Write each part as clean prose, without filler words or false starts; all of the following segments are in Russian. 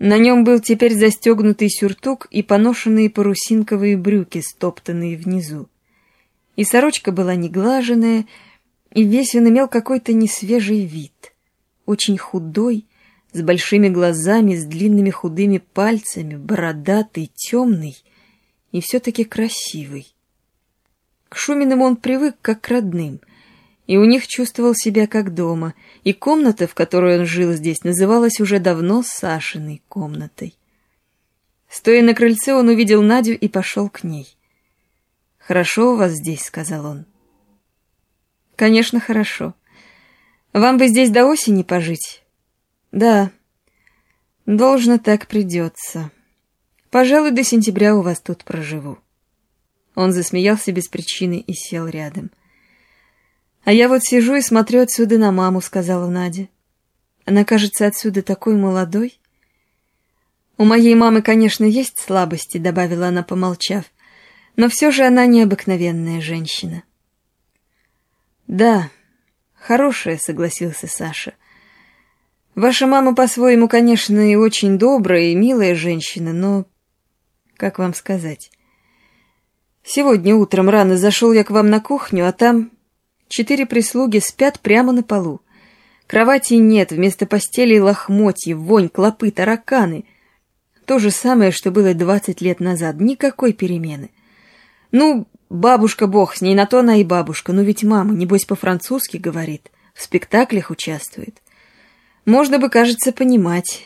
На нем был теперь застегнутый сюртук и поношенные парусинковые брюки, стоптанные внизу. И сорочка была неглаженная, и весь он имел какой-то несвежий вид. Очень худой, с большими глазами, с длинными худыми пальцами, бородатый, темный и все-таки красивый. К Шуминым он привык как к родным, и у них чувствовал себя как дома, и комната, в которой он жил здесь, называлась уже давно Сашиной комнатой. Стоя на крыльце, он увидел Надю и пошел к ней. «Хорошо у вас здесь», — сказал он. «Конечно, хорошо. Вам бы здесь до осени пожить?» «Да, должно так придется. Пожалуй, до сентября у вас тут проживу». Он засмеялся без причины и сел рядом. «А я вот сижу и смотрю отсюда на маму», — сказала Надя. «Она кажется отсюда такой молодой». «У моей мамы, конечно, есть слабости», — добавила она, помолчав, «но все же она необыкновенная женщина». «Да, хорошая», — согласился Саша. «Ваша мама по-своему, конечно, и очень добрая, и милая женщина, но... как вам сказать? Сегодня утром рано зашел я к вам на кухню, а там 4 прислуги спят прямо на полу. Кровати нет, вместо постелей лохмотья, вонь, клопы, тараканы. То же самое, что было 20 лет назад, никакой перемены. Ну, бабушка, бог с ней, на то она и бабушка, но ведь мама, небось, по-французски говорит, в спектаклях участвует. Можно бы, кажется, понимать».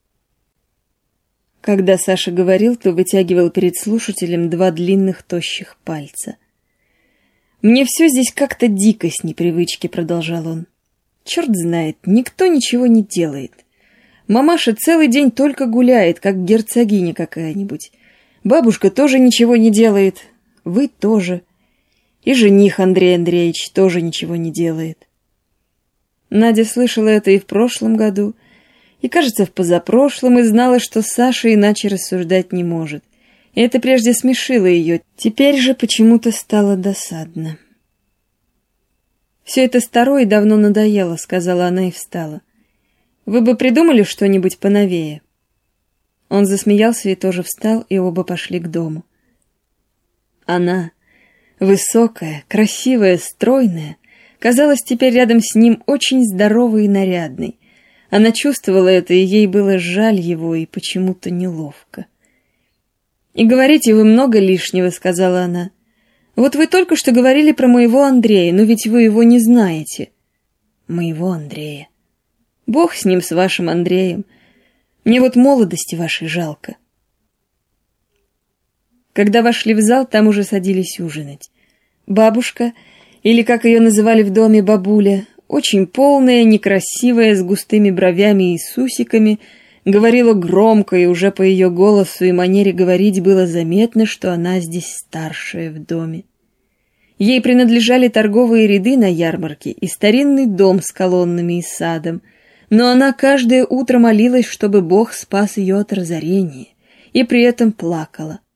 Когда Саша говорил, то вытягивал перед слушателем 2 длинных тощих пальца. «Мне все здесь как-то дико с непривычки», — продолжал он. «Черт знает, никто ничего не делает. Мамаша целый день только гуляет, как герцогиня какая-нибудь. Бабушка тоже ничего не делает, вы тоже. И жених Андрей Андреевич тоже ничего не делает». Надя слышала это и в прошлом году, и, кажется, в позапрошлом, и знала, что Саша иначе рассуждать не может. И это прежде смешило ее, теперь же почему-то стало досадно. «Все это старое и давно надоело», — сказала она и встала. «Вы бы придумали что-нибудь поновее?» Он засмеялся и тоже встал, и оба пошли к дому. Она, высокая, красивая, стройная, казалась теперь рядом с ним очень здоровой и нарядной. Она чувствовала это, и ей было жаль его, и почему-то неловко. «И говорите вы много лишнего», — сказала она. «Вот вы только что говорили про моего Андрея, но ведь вы его не знаете». «Моего Андрея? Бог с ним, с вашим Андреем. Мне вот молодости вашей жалко». Когда вошли в зал, там уже садились ужинать. Бабушка, или, как ее называли в доме, бабуля, очень полная, некрасивая, с густыми бровями и с усиками, говорила громко, и уже по ее голосу и манере говорить было заметно, что она здесь старшая в доме. Ей принадлежали торговые ряды на ярмарке и старинный дом с колоннами и садом, но она каждое утро молилась, чтобы Бог спас ее от разорения, и при этом плакала.